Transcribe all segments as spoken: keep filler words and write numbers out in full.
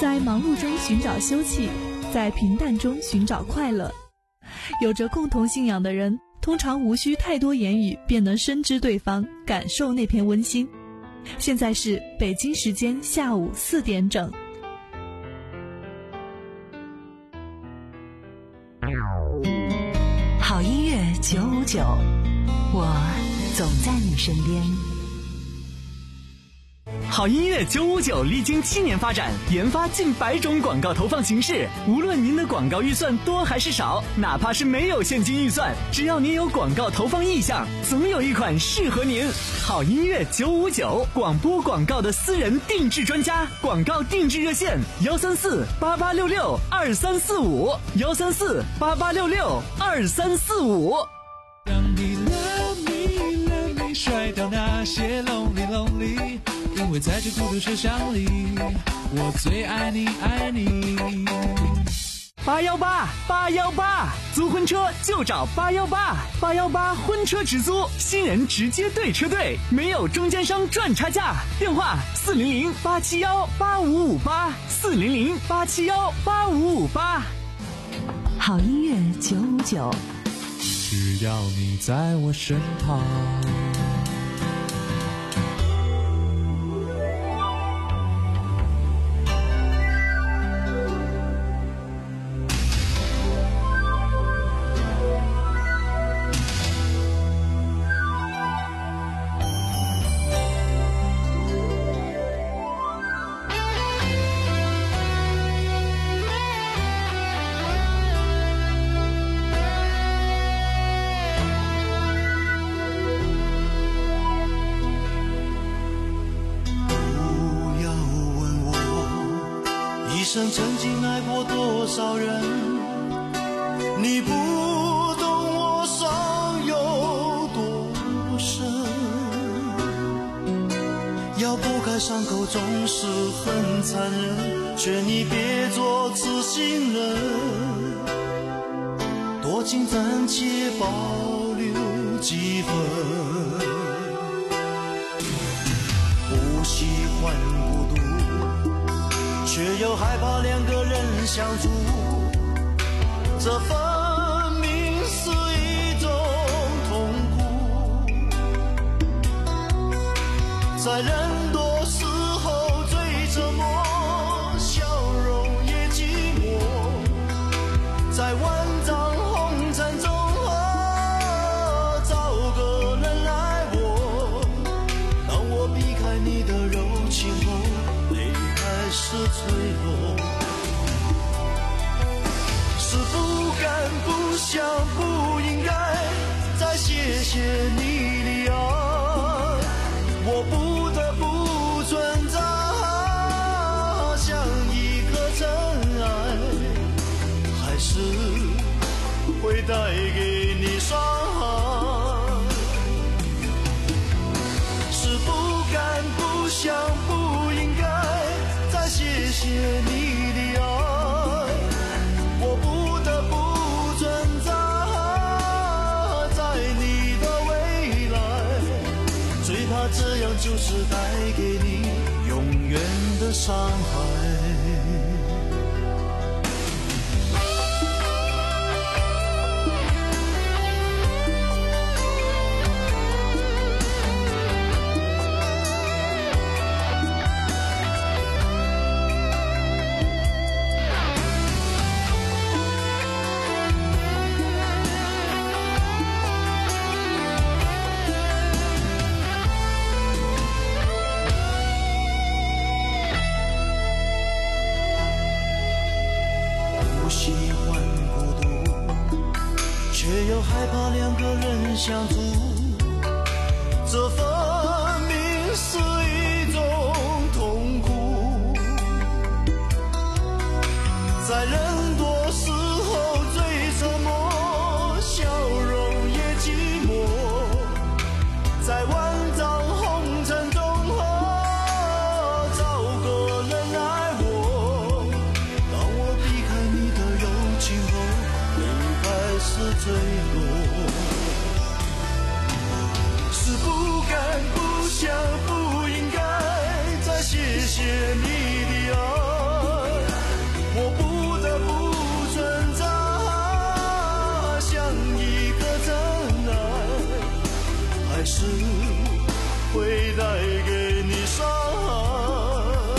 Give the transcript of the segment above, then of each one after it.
在忙碌中寻找休憩，在平淡中寻找快乐。有着共同信仰的人，通常无需太多言语便能深知对方，感受那片温馨。现在是北京时间下午四点整。 好音乐九五九，我总在你身边。 好音乐九五九历经七年发展，研发近百种广告投放形式。无论您的广告预算多还是少，哪怕是没有现金预算，只要您有广告投放意向，总有一款适合您。好音乐九五九，广播广告的私人定制专家，广告定制热线幺三四八八六六二三四五幺三四八八六六二三四五。 让你 love me love me 甩掉那些 lonely lonely，因为在这孤独车厢里，我最爱你爱你。 八幺八八幺八，租婚车就找八幺八八幺八婚车直租，新人直接对车队，没有中间商赚差价。电话四零零八七幺八五五八四零零八七幺八五五八。 好音乐九五九， 只要你在我身旁。 曾经爱过多少人，你不懂我伤有多深，要拨开伤口总是很残忍，劝你别做痴心人，多情暂且保留几分，不喜欢孤独，却又害怕两个人相处，这分明是一种痛苦，在人多时候最折磨，笑容也寂寞，在万丈红尘中找个人来我，当我避开你的柔情后，还是脆弱，是不敢不想不应该再谢谢你的爱，我不得不存在，像一颗尘埃，还是会带给你伤害，是不敢不想不应该谢谢你的爱，我不得不存在，在你的未来，最怕这样就是带给你永远的伤害。害怕两个人相处，这分明是一种痛苦，在人多时候最折磨，笑容也寂寞，在万丈红尘中找个人来我，当我避开你的柔情后，离开是坠落，是不敢不想不应该再谢谢你的爱， 是会带给你伤害，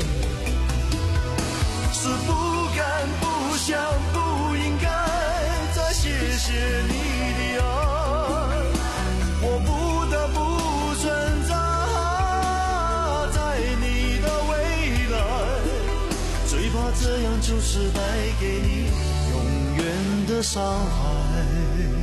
是不敢不想不应该再谢谢你的爱，我不得不存在在你的未来，最怕这样就是带给你永远的伤害。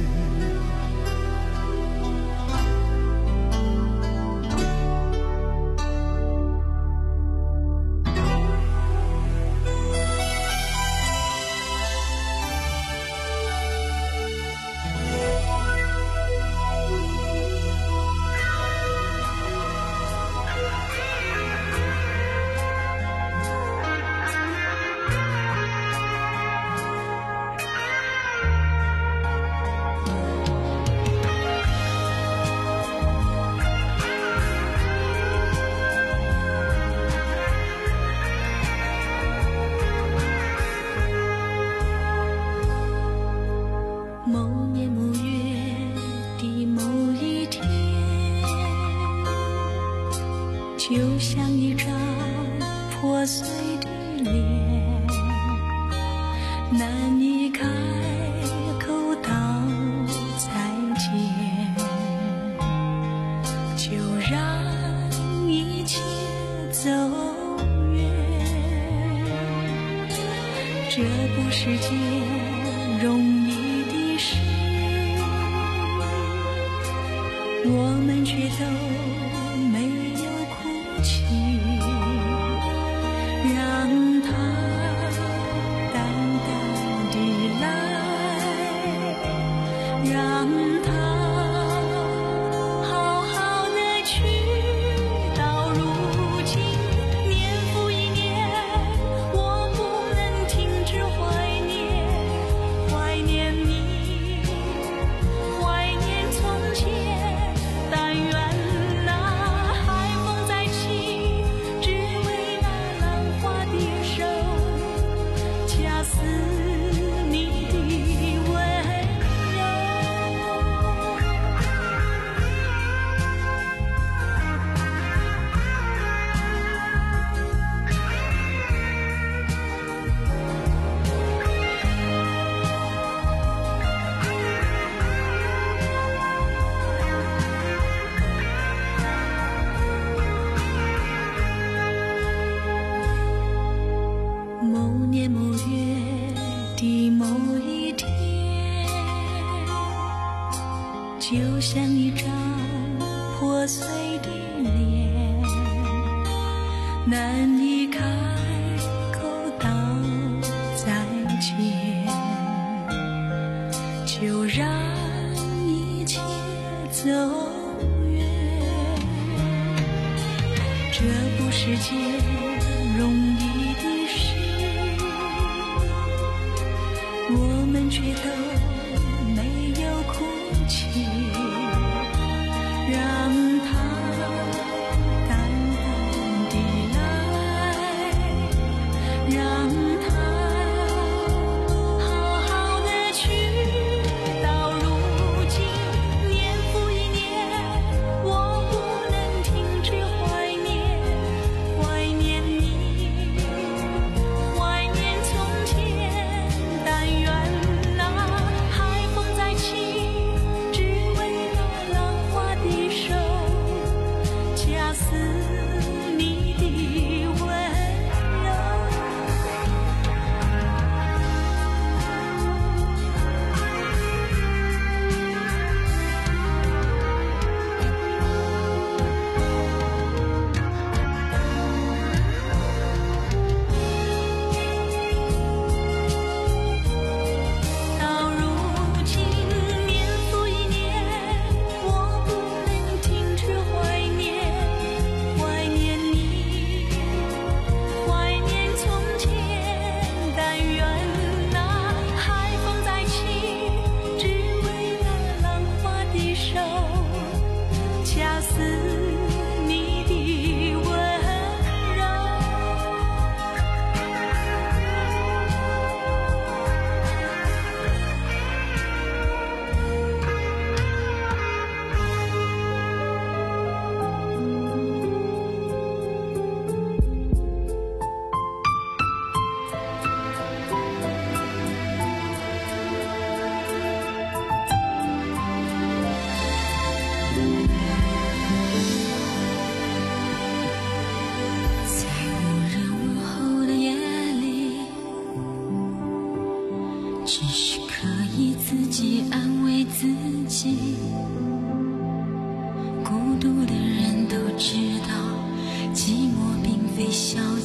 就像一张破碎的脸，难以开口道再见，就让一切走远。这不是件容易的事，我们却都没有哭泣，让它淡淡地来，让它好好的去，到如今年复一年，我不能停止怀念，怀念你，怀念从前，但愿就像一张破碎的脸，难以开口道再见，就让一切走远。这不是件容易的事，我们却都没有哭泣，让它淡淡地来，让它好好的去，到如今年复一年，我不能停止怀念，怀念你，怀念从前，但愿那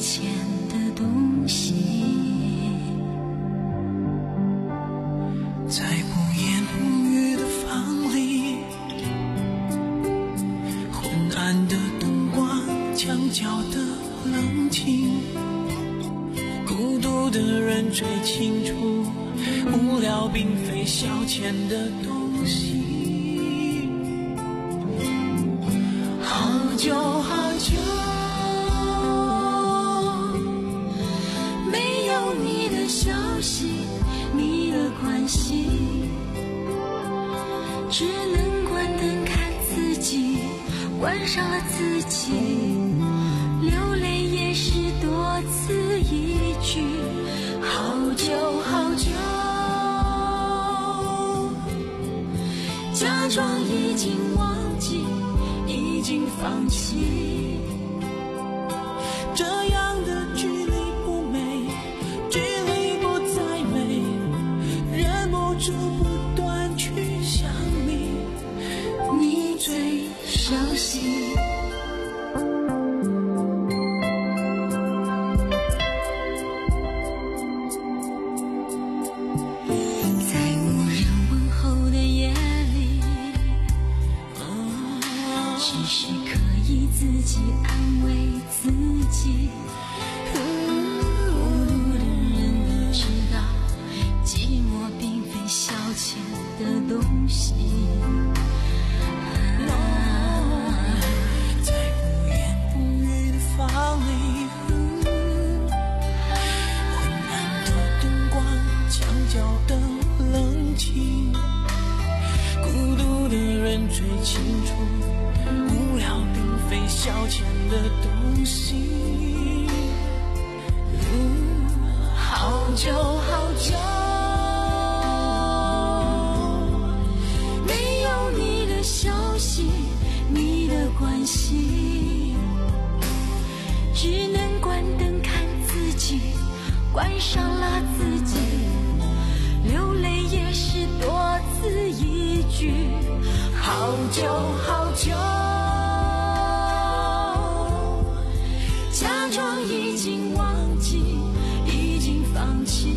钱的东西。 在不言不语的房里，昏暗的灯光，墙角的冷清，孤独的人最清楚，无聊并非消遣的东西。好久好久没有你的消息，你的关系，只能关灯看自己，关上了自己，流泪也是多此一举。好久好久，假装已经忘记，已经放弃， 这样的距离不美，距离不再美，忍不住不断去想你， 你最熟悉。在无人问候的夜里，只是可以自己安慰自己。孤独的人都知道，寂寞并非消遣的东西。 在不言不语的房里，昏暗的灯光，墙角的冷清，孤独的人最清楚，无聊并非消遣的东西。 好久好久没有你的消息，你的关系，只能关灯看自己，关上了自己，流泪也是多此一举。好久好久，假装已经忘记，已经放弃，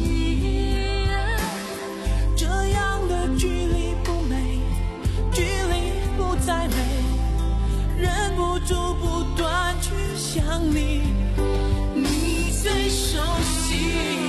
这样的距离不美，距离不再美，忍不住不断去想你，你最熟悉。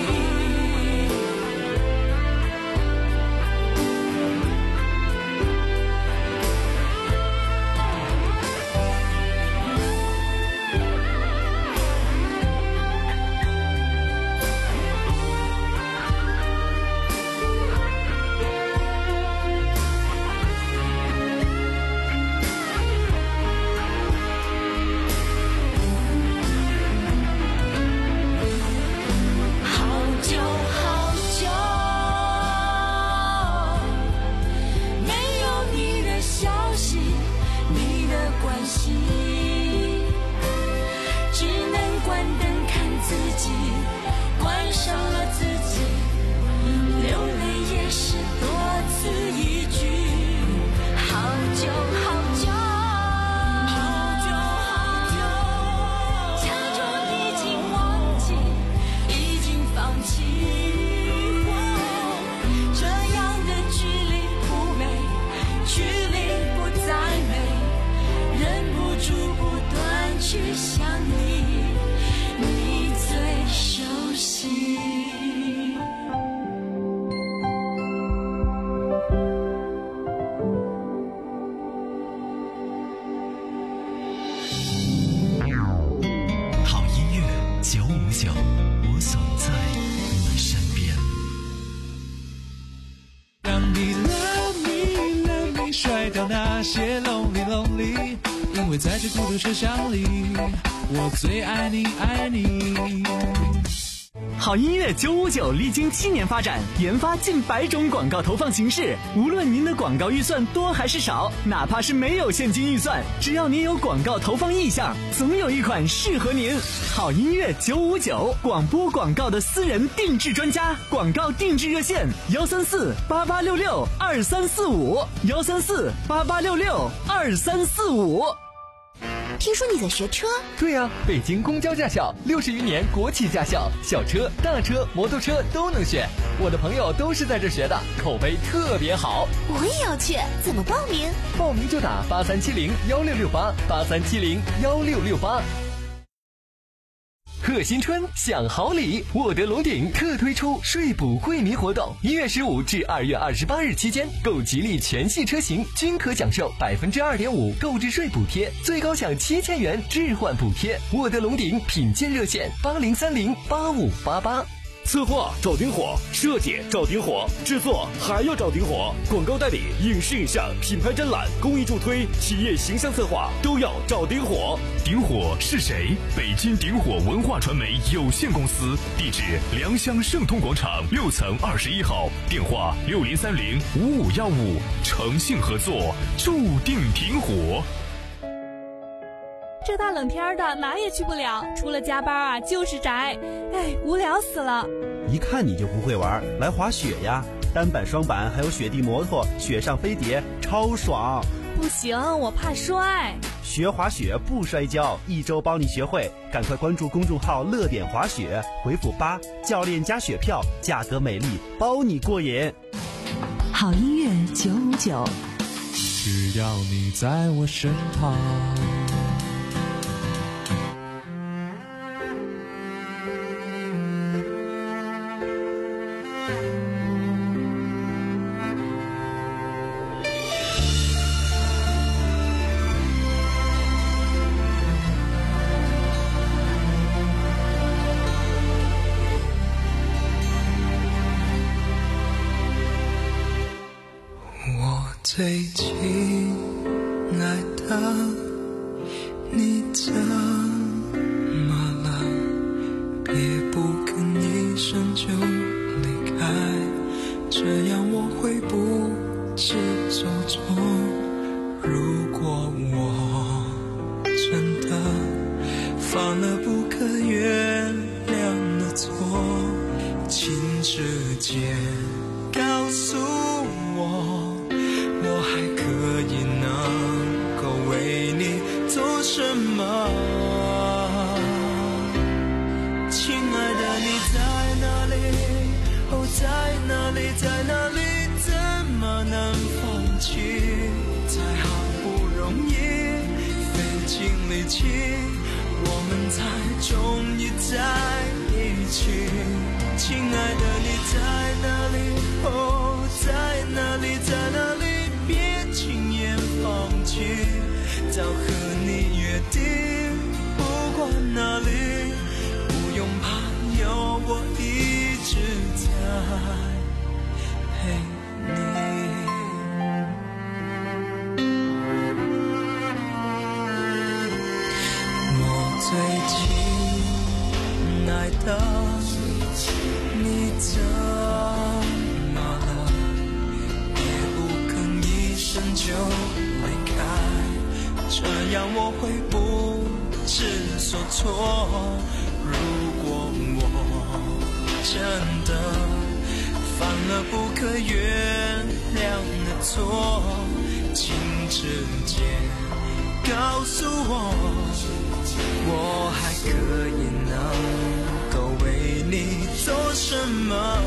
我总在你身边。 让你 love me love me 甩掉那些 lonely lonely， 因为在这孤独车厢里，我最爱你爱你。 好音乐九五九历经七年发展，研发近百种广告投放形式。无论您的广告预算多还是少，哪怕是没有现金预算，只要您有广告投放意向，总有一款适合您。好音乐九五九，广播广告的私人定制专家，广告定制热线：幺三四八八六六二三四五，幺三四八八六六二三四五。 听说你在学车？ 对呀、啊，北京公交驾校，六十余年国企驾校，小车、大车、摩托车都能选。我的朋友都是在这学的，口碑特别好。 我也要去，怎么报名？ 报名就打八三七零幺六六八，八三七零幺六六八。贺新春享好礼，沃德龙鼎特推出税补惠民活动，一月十五至二月二十八日期间，购吉利全系车型均可享受百分之二点五购置税补贴，最高享七千元置换补贴。沃德龙鼎品鉴热线八零三零八五八八。 策划找顶火，设计找顶火，制作还要找顶火，广告代理、影视影像、品牌展览、公益助推、企业形象策划都要找顶火。 顶火是谁？北京顶火文化传媒有限公司，地址良乡盛通广场六层二十一号，电话六零三零五五幺五，诚信合作，注定顶火。 这大冷天的哪也去不了，除了加班啊就是宅，哎，无聊死了。 一看你就不会玩，来滑雪呀，单板双板还有雪地摩托，雪上飞碟超爽。 不行，我怕摔。 学滑雪不摔跤，一周帮你学会，赶快关注公众号乐点滑雪，回复八，教练加雪票，价格美丽，包你过瘾。 好音乐九五九， 只要你在我身旁。 最亲爱的，你怎么了？别不吭一声就离开，这样我会不知所措。如果我真的犯了不可原谅的错，请直接告诉我，我还可以能够为你做什么？亲爱的，你在哪里？哦，在哪里？在哪里？怎么能放弃？才好不容易费尽力气，我们才终于在一起。亲爱的，你在哪里？哦，在哪里？在哪里？别轻言放弃，早和你约定，不管哪里，不用怕，有我一直在陪你。我最亲爱的，你怎么了？就离开，这样我会不知所措。如果我真的犯了不可原谅的错，请直接告诉我，我还可以能够为你做什么？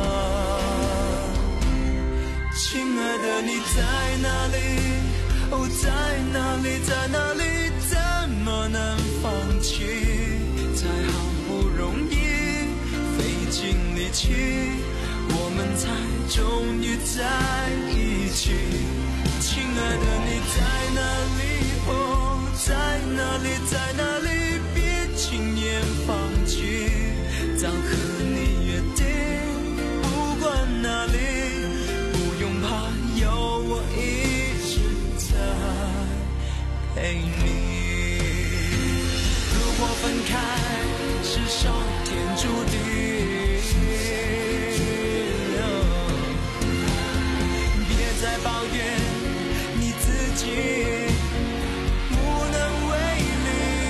亲爱的，你在哪里？哦，在哪里？在哪里？怎么能放弃？才好不容易费尽力气，我们才终于在一起。亲爱的，你在哪里？哦，在哪里？在哪里？别轻言放弃，早和你约定，不管哪里，有我一直在陪你。如果分开是上天注定，别再抱怨你自己无能为力。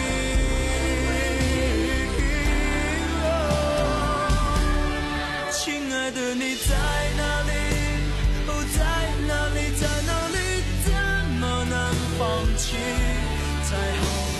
亲爱的，你在哪里？在哪里？在哪里？怎么能放弃？才好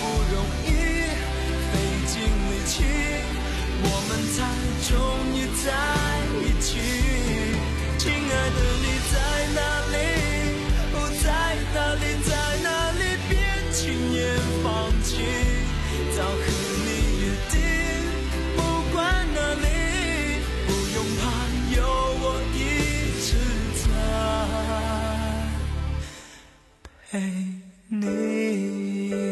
陪你。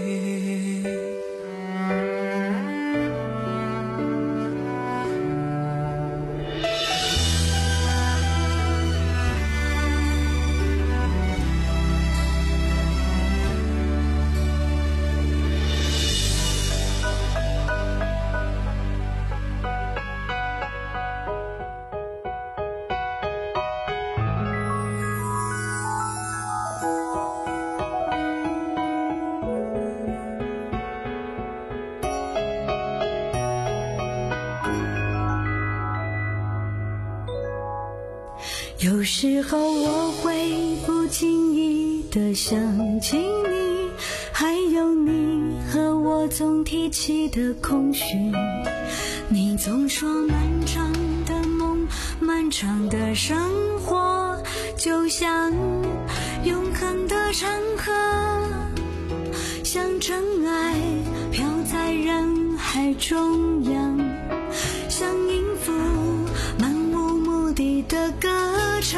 有时候我会不经意地想起你，还有你和我总提起的空虚。你总说漫长的梦，漫长的生活就像永恒的长河，像尘埃飘在人海中央，像音符漫无目的的歌唱，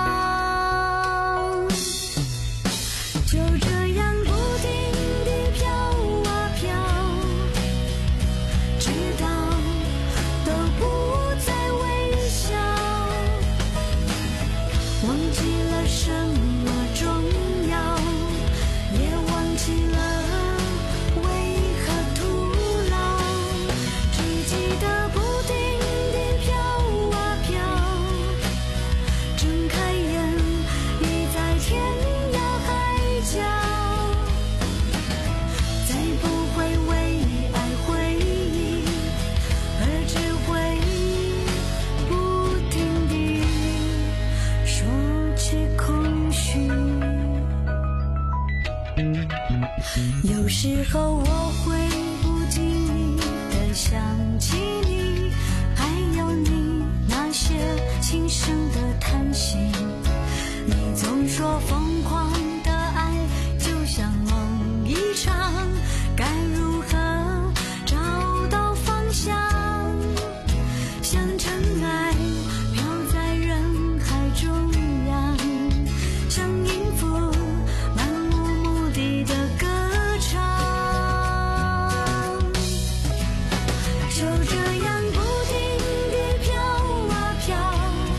就这样不停地飘啊飘，直到都不再微笑，忘记了什么重要，也忘记了为何徒劳，只记得不停地飘啊飘，睁开眼已在天涯海角，再不会为爱回忆，而只会不停地说起空虚。有时候我会不经意地想起你，还有你那些轻声的叹息。你总说疯狂的爱就像梦一场，该如何找到方向，像尘埃飘在人海中央，像音符漫无目的的歌唱，就这样不停地飘啊飘，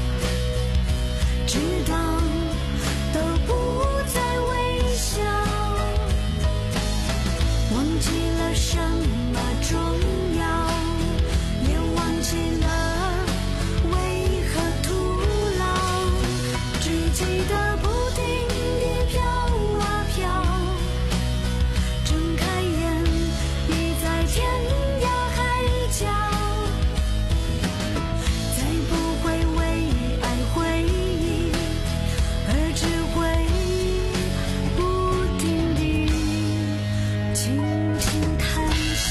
直到都不再微笑，忘记了什么重要，也忘记了为何徒劳，只记得不停地飘啊飘，睁开眼已在天涯海角，再不会为爱回忆，而只会不停地轻轻叹息。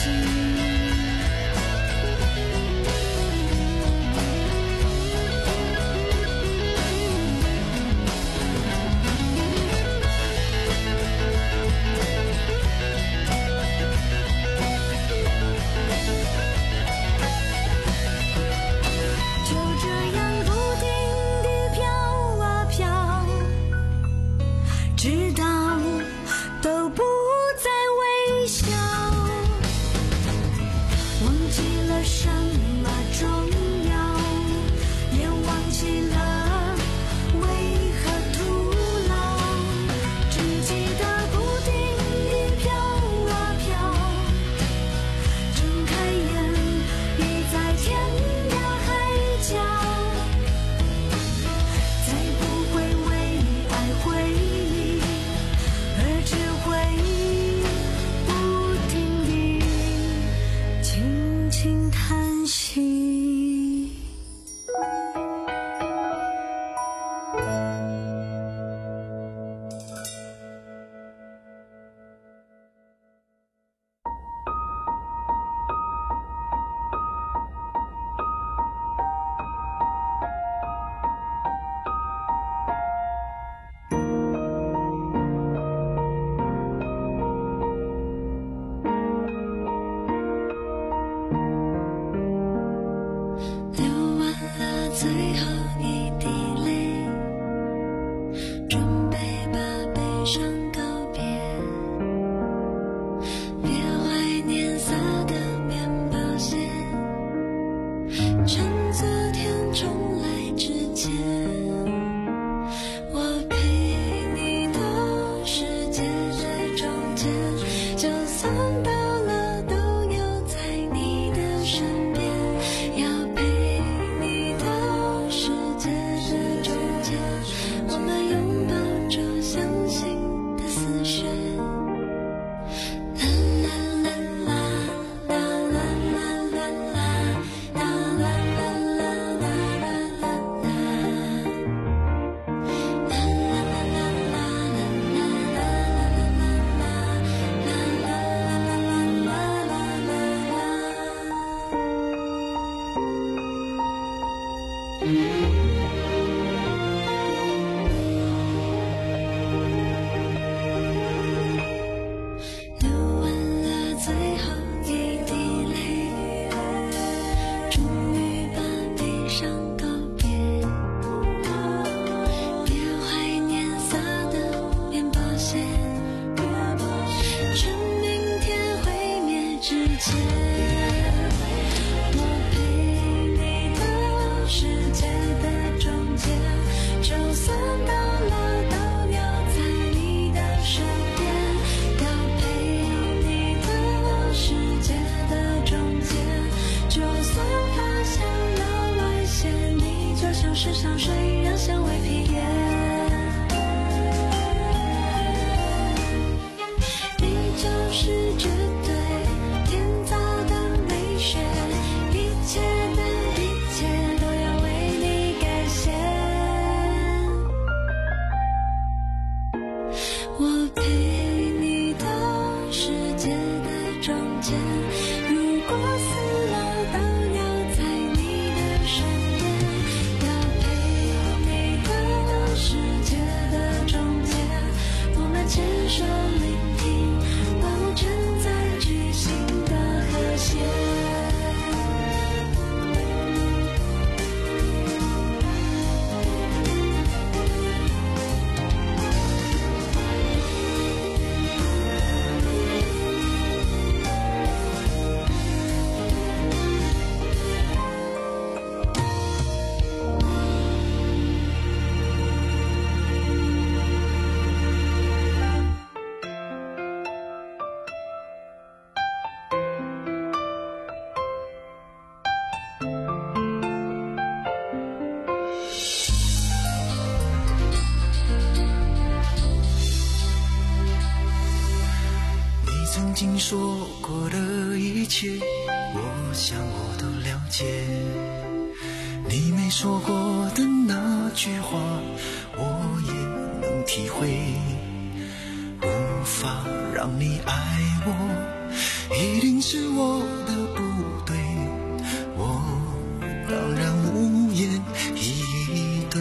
曾经说过的一切，我想我都了解。你没说过的那句话，我也能体会。无法让你爱我，一定是我的不对，我当然无言以对。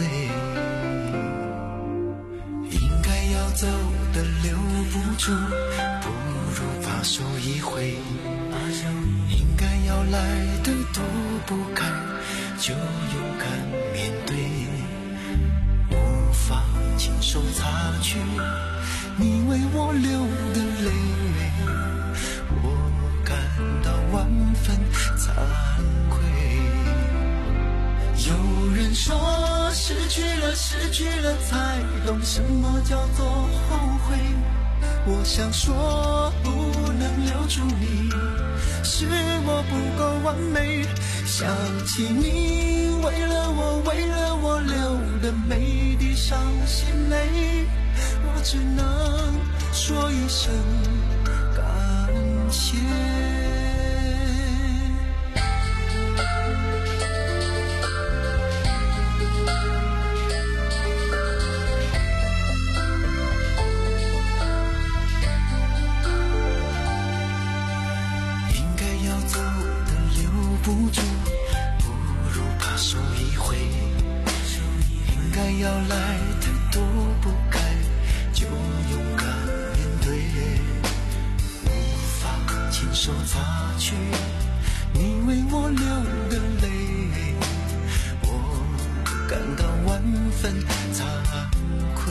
应该要走的留不住，不如把手一挥。应该要来的躲不开，就勇敢面对。无法亲手擦去你为我流的泪，我感到万分惭愧。有人说失去了失去了才懂什么叫做后悔，我想说不能留住你，是我不够完美。想起你为了我为了我流的每滴伤心泪，我只能说一声感谢。应该要走的留不住，不如把手一挥。应该要来的躲不开，就勇敢面对。无法亲手擦去你为我流的泪，我感到万分惭愧。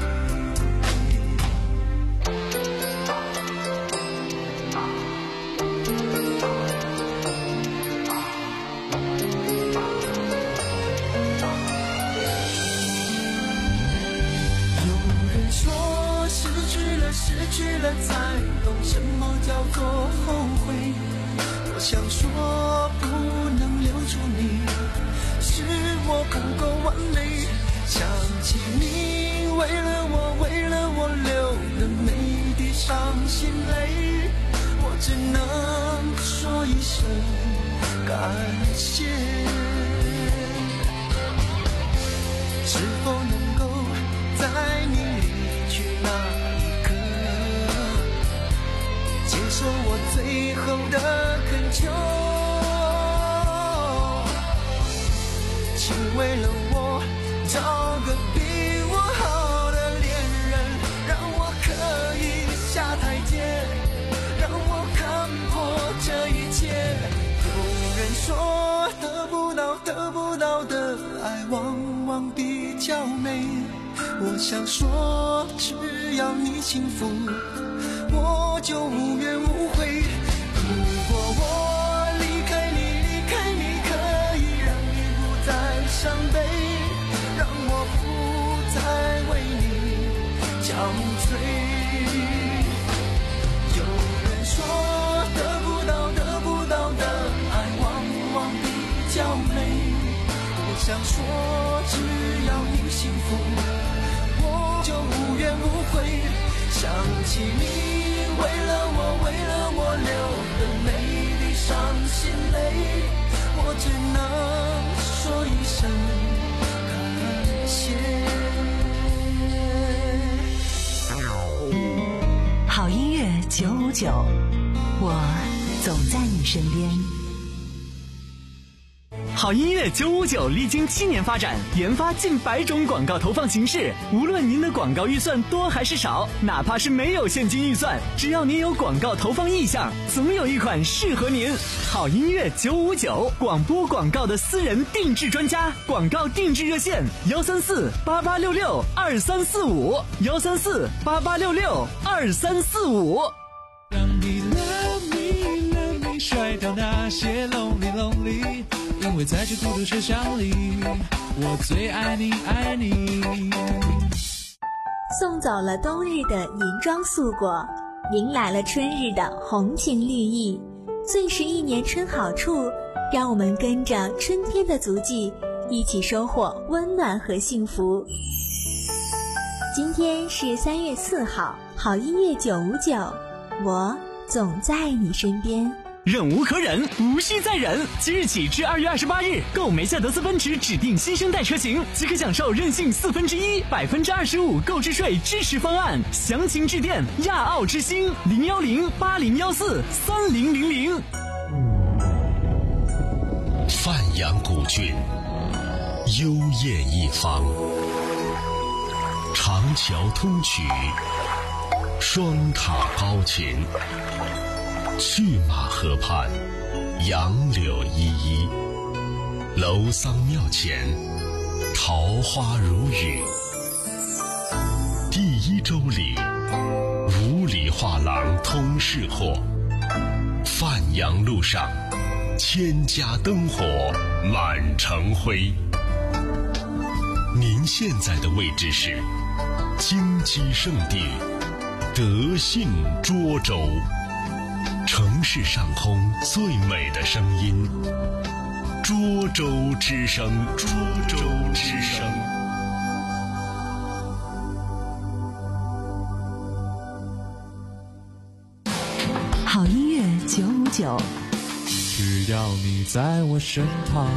失去了才懂什么叫做后悔，我想说不能留住你，是我不够完美。想起你为了我为了我流的每滴伤心泪，我只能说一声感谢。是否能够在你离去那接受我最后的恳求，请为了我找个比我好的恋人，让我可以下台阶，让我看破这一切。有人说得不到得不到的爱往往比较美，我想说只要你幸福，我就无怨无悔。如果我离开你离开你，可以让你不再伤悲，让我不再为你憔悴。有人说得不到得不到的爱往往比较美，我想说只要你幸福，我就无怨无悔。想起你为了我为了我流的每滴伤心泪，我只能说一声感谢。 好音乐九五九，我总在你身边。 好音乐九五九历经七年发展，研发近百种广告投放形式。无论您的广告预算多还是少，哪怕是没有现金预算，只要您有广告投放意向，总有一款适合您。好音乐九五九，广播广告的私人定制专家，广告定制热线：幺三四八八六六二三四五，幺三四八八六六二三四五。 让你 love me love me 甩掉那些 lonely lonely， 因为在这孤独车厢里，我最爱你爱你。 送走了冬日的银装素裹，迎来了春日的红情绿意。最是一年春好处，让我们跟着春天的足迹，一起收获温暖和幸福。今天是三月四号，好音乐九五九， 我总在你身边。 忍无可忍，无需再忍。即日起至二月二十八日，购梅赛德斯奔驰指定新生代车型，即可享受任性四分之一、百分之二十五购置税支持方案。详情致电亚奥之星零幺零八零幺四三零零零。 范阳古郡，幽艳一方，长桥通衢，双塔高琴。去马河畔，杨柳依依，楼桑庙前，桃花如雨。第一周里，五里画廊通市货。范阳路上，千家灯火满城辉。您现在的位置是京畿圣地德信涿州。城市上空最美的声音，涿州之声，涿州之声。 好音乐九五九， 只要你在我身旁。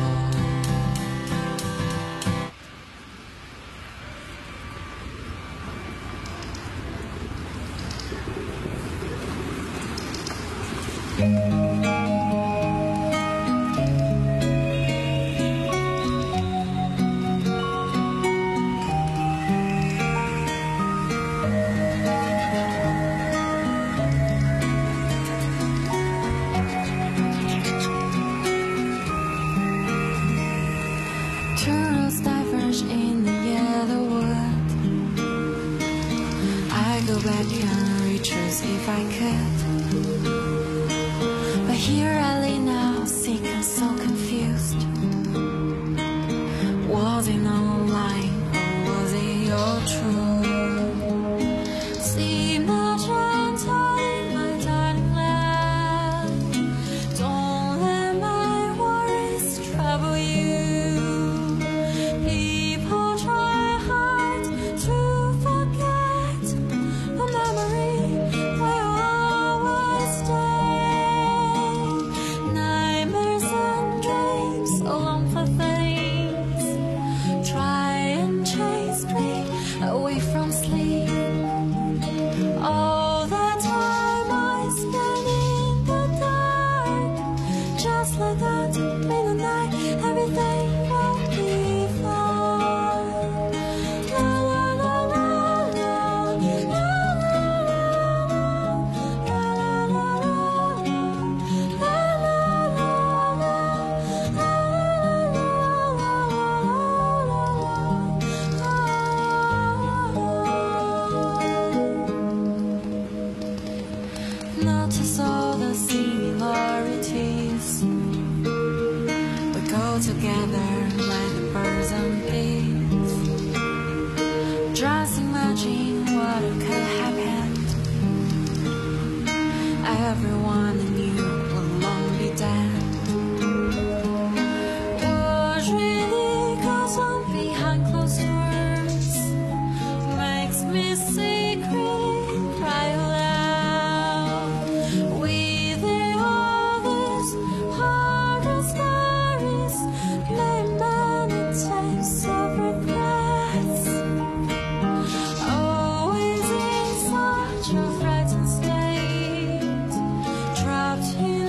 Trapped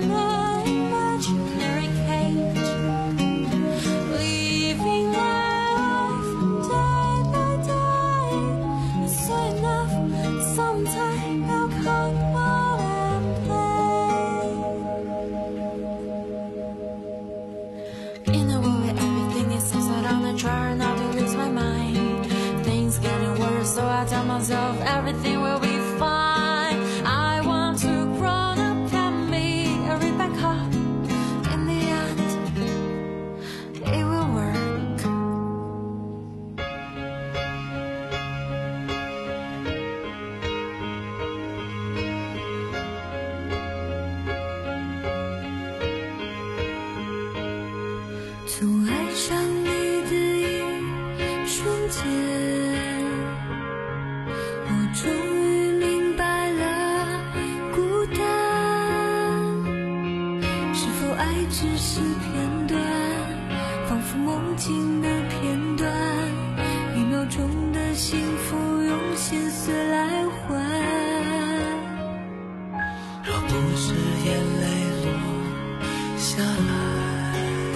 只是片段，仿佛梦境的片段，一秒钟的幸福用心碎来换。 若不是眼泪落下来，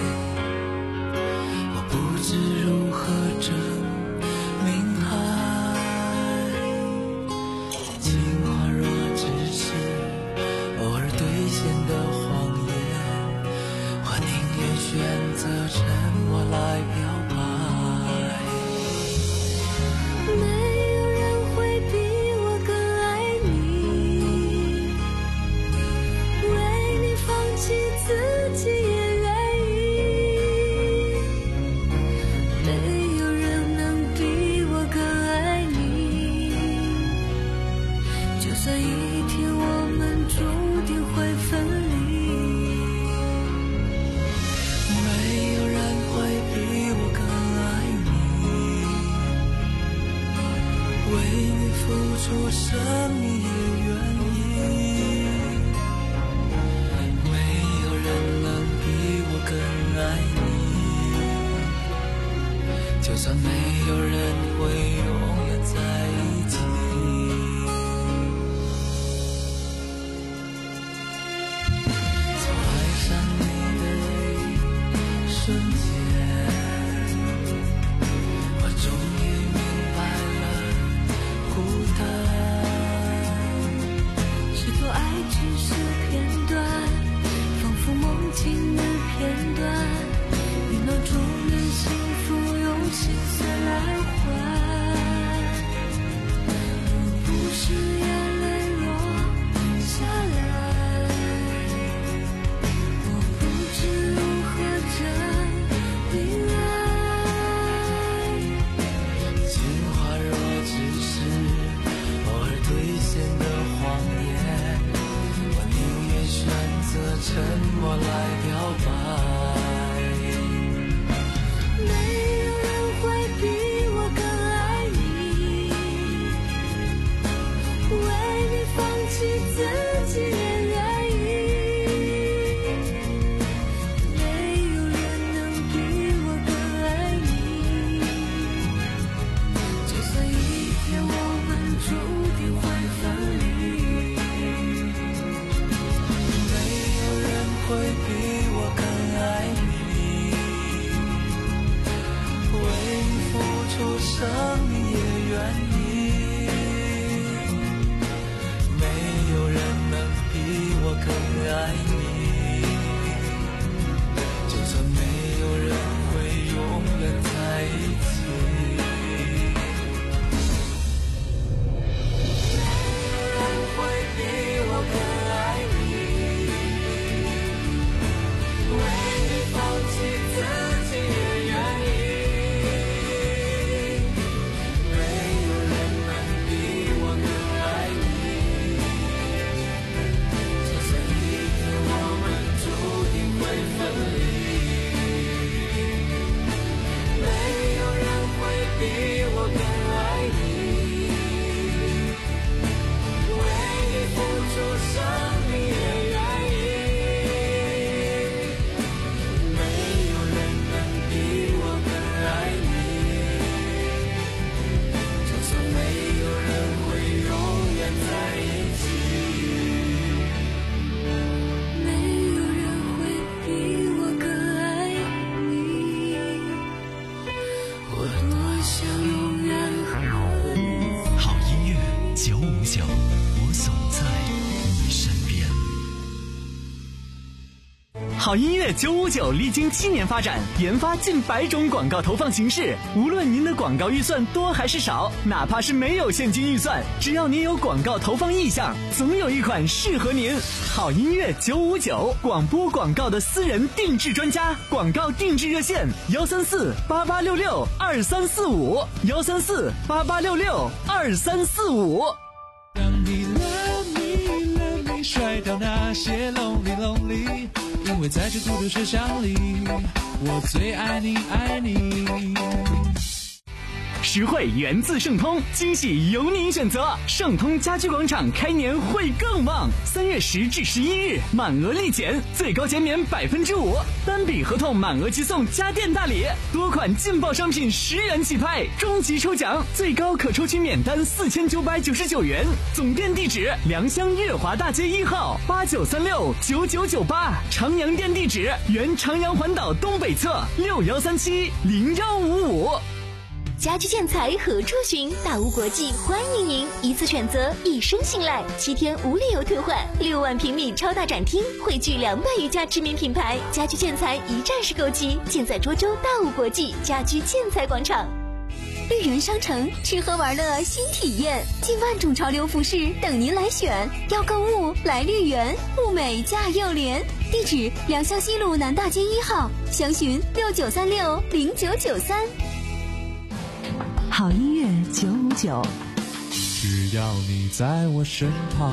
我不知如何证明爱。情话若只是偶尔兑现的谎言，我宁愿选择沉默来表白。 没有人会比我更爱你，为你放弃自己也愿意。没有人能比我更爱你，就算一天我们注定会分离。 没有人会比我更爱你，为你付出生命也愿意。没有人能比我更爱你，就算没有人会永远在一起。从爱上你的一瞬间，我终于明白了孤单。 是否爱只是片段，仿佛梦境的片段，一秒钟的幸福用心碎来换。若不是眼泪落下来，我不知如何证明爱。 情话若只是偶尔兑现的谎言，我宁愿选择沉默来表白。 没有人会比我更爱你，为你放弃自己也愿意。没有人能比我更爱你，就算一天我们注定会分离。 没有人会比我更爱你，为你付出生命也愿意。没有人能比我更爱你，就算没有人会永远在一起。没有人会比我更爱你，为你放弃自己也愿意。没有人能比我更爱你，就算一天我们注定会分离。没有人会比我更爱你，为你付出生命也愿意。没有人能比我更爱你，就算没有人会永远在一起。 没有人会比我更爱你，我多想永远和你。 好音乐九五九，我总在你身边。好音乐九五九历经七年发展，研发近百种广告投放形式。无论您的广告预算多还是少，哪怕是没有现金预算，只要您有广告投放意向，总有一款适合您。好音乐九五九，广播广告的私人定制专家，广告定制热线：幺三四八八六六二三四五，幺三四八八六六二三四五。 让你 love me love me 甩掉那些 lonely lonely， 因为在这孤独车厢里，我最爱你爱你。 实惠源自盛通，惊喜由您选择。盛通家居广场开年会更旺，三月十至十一日满额立减，最高减免百分之五，单笔合同满额即送家电大礼，多款劲爆商品十元起拍，终极抽奖最高可抽取免单四千九百九十九元。总店地址：良乡悦华大街一号八九三六九九九八，长阳店地址：原长阳环岛东北侧六幺三七零幺五五。 家居建材何处寻？大屋国际欢迎您，一次选择，一生信赖，七天无理由退换，六万平米超大展厅，汇聚两百余家知名品牌，家居建材一站式购齐，建在涿州大屋国际家居建材广场。绿园商城，吃喝玩乐新体验，近万种潮流服饰等您来选。要购物来绿园，物美价又廉。地址：良乡西路南大街一号，详询六九三六零九九三。 好音乐九五九， 只要你在我身旁。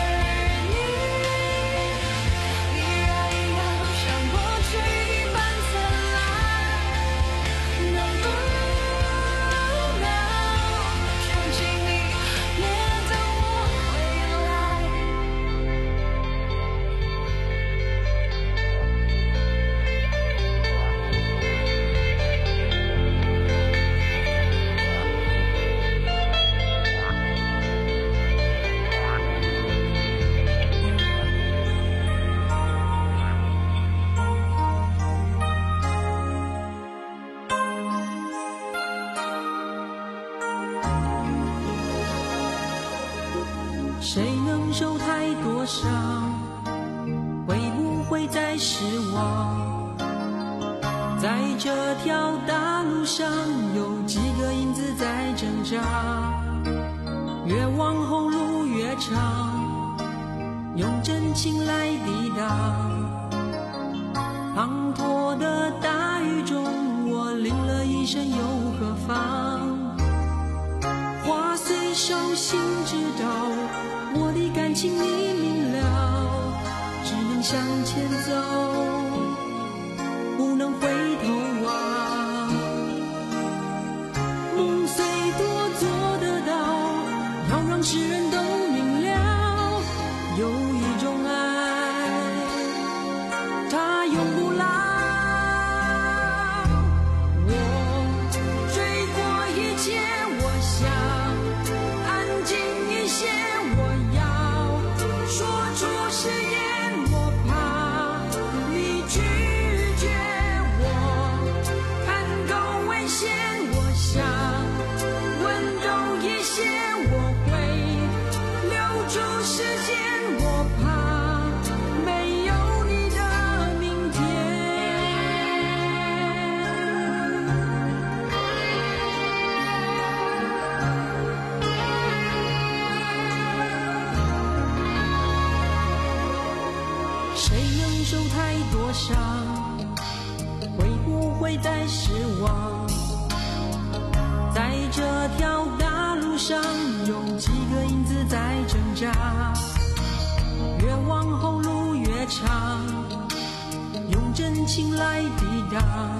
依然要像过去一般。 谁能受太多伤，会不会再失望？在这条大路上，有几个影子在挣扎，越往后路越长，用真情来抵挡。滂沱的大雨中，我淋了一身又何妨？话虽手心知道，我的感情你明了，只能向前走，不能回头望。梦虽多做得到，要让世人都明了，有一种爱，它永不老。我追过一切，我想安静一些，我要说出誓言，我怕你拒绝我，看够危险，我想温柔一些，我会留住时间，我怕没有你的明天。谁能受太多伤，会不会再失望？在这条大路上，有几个影子在挣扎，越往后路越长，用真情来抵挡。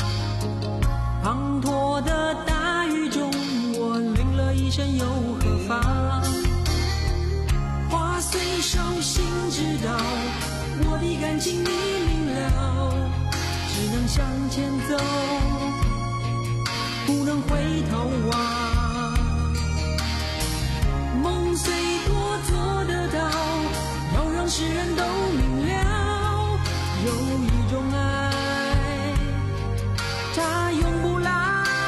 滂沱的大雨中，我淋了一身又何妨？话虽手心知道，我的感情你明了，只能向前走，不能回头望。梦虽多做得到，要让世人都明了，有一种爱，它永不老。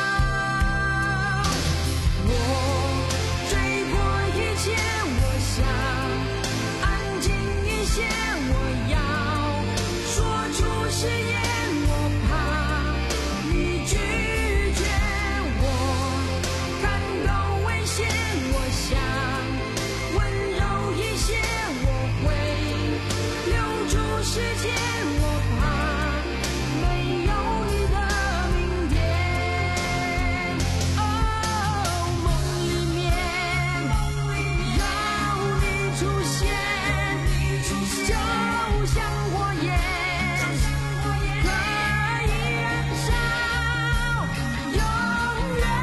我追过一切，我想安静一些，我要说出誓言，我怕你拒绝我，看够危险，我想温柔一些，我会留住时间，我怕没有你的明天。哦，梦里面有你出现，就像火焰，可以燃烧永远。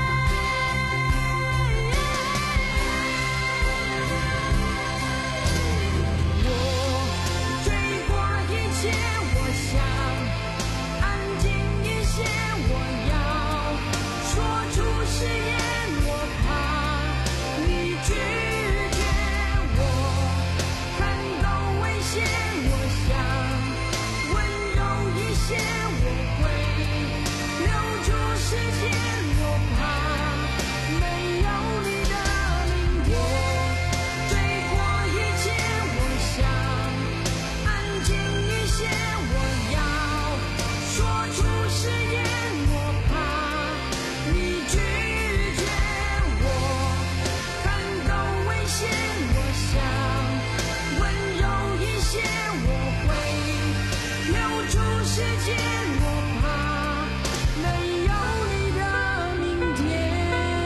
我追过一切，我想安静一些，我要说出誓言，我怕你拒绝我，看够危险，我想温柔一些，我会留住时间，我怕没有你的明天。追过一切，我想安静一些，我要说出誓言，我怕你拒绝我，看够危险，我想温柔一些，我会留住时间，我怕没有你的明天。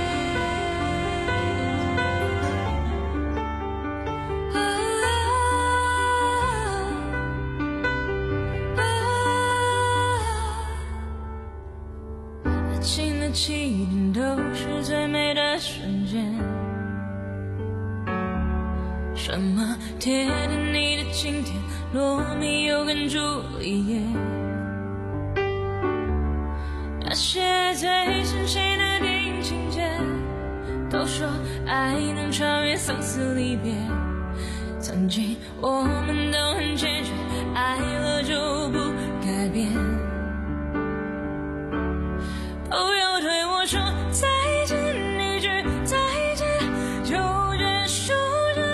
啊爱情的起点都是最美的瞬间，什么铁达尼的晴天，罗密欧跟朱丽叶，那些最深情的电影情节，都说爱能穿越生死离别。曾经我们都很坚决，爱了就不改变。朋友对我说再见一句，再见就结束这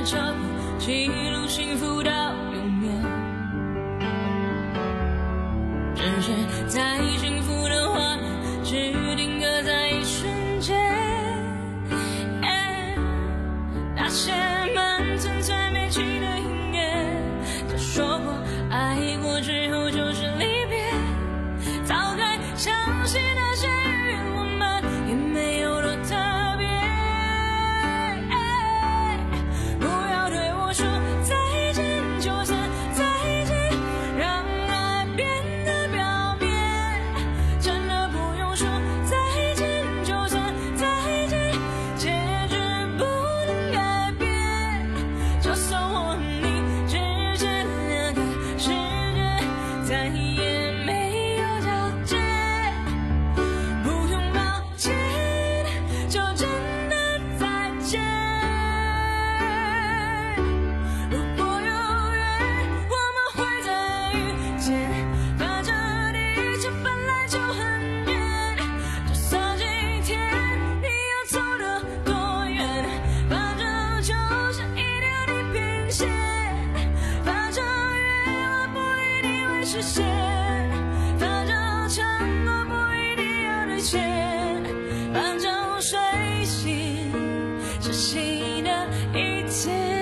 照片，记录幸福到永远。只是在幸福的画面，只定格在一瞬间。欸、那些满存在没气的音乐，他说过爱过之后就是离别，早该相信那些语言，我们也没有多特别。欸、不要对我说再见，就算再见，让爱变得表面。真的不用说再见，就算再见，结局不能改变。就算我和你之间两个世界再也没有交界，不用抱歉，就真的再见。如果有缘，我们会再遇见，反正地球本来就很远，就算今天你要走得多远，反正就是一条地平线，反正愿望不一定会实现，反正承诺不一定要兑现，反正睡醒是新的一天。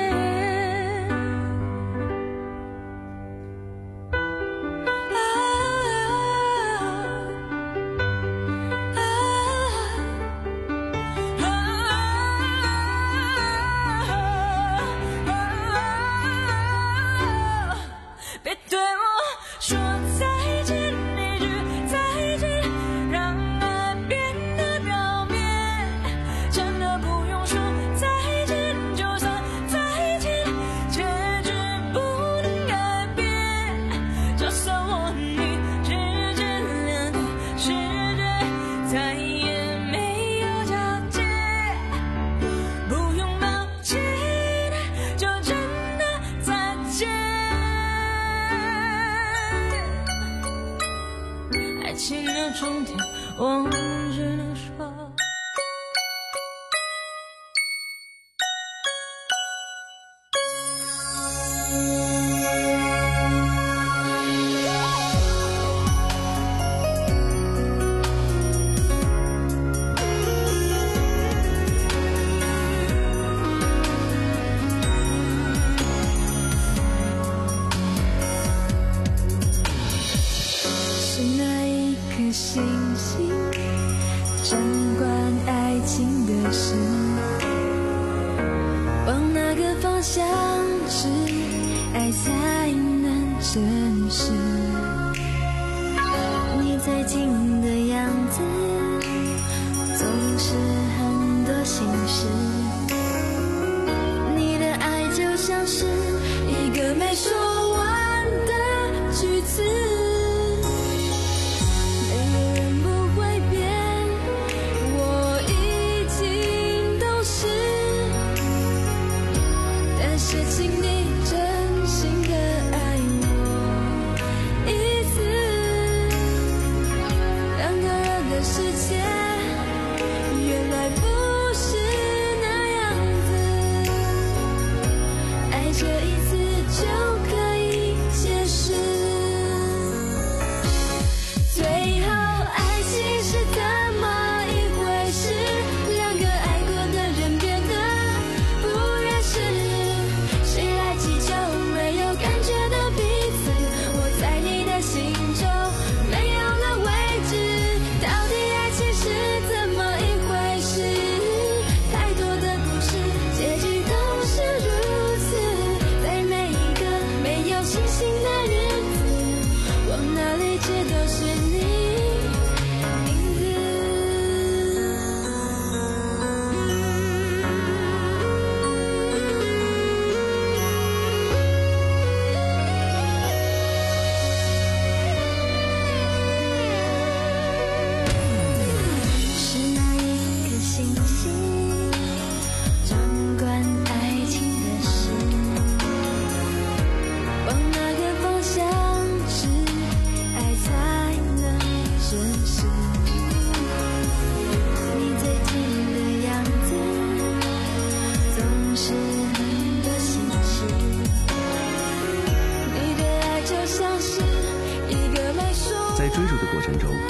别对我说再见，一句再见，让爱变得表面。真的不用说再见，就算再见，结局不能改变。就算我和你之间两个世界再也没有交界，不用抱歉，就真的再见。爱情的终点，我们只能说。是哪一颗星星掌管爱情的事？往哪个方向指，爱才能真实？你最近的样子，总是很多心事。你的爱就像是一个没说完的句子。是请你真心的爱我一次，两个人的世界原来不是那样子，爱这一次就可以解释。最后爱情是怎么一回事？两个爱过的人变得不认识，谁来在追逐的过程中，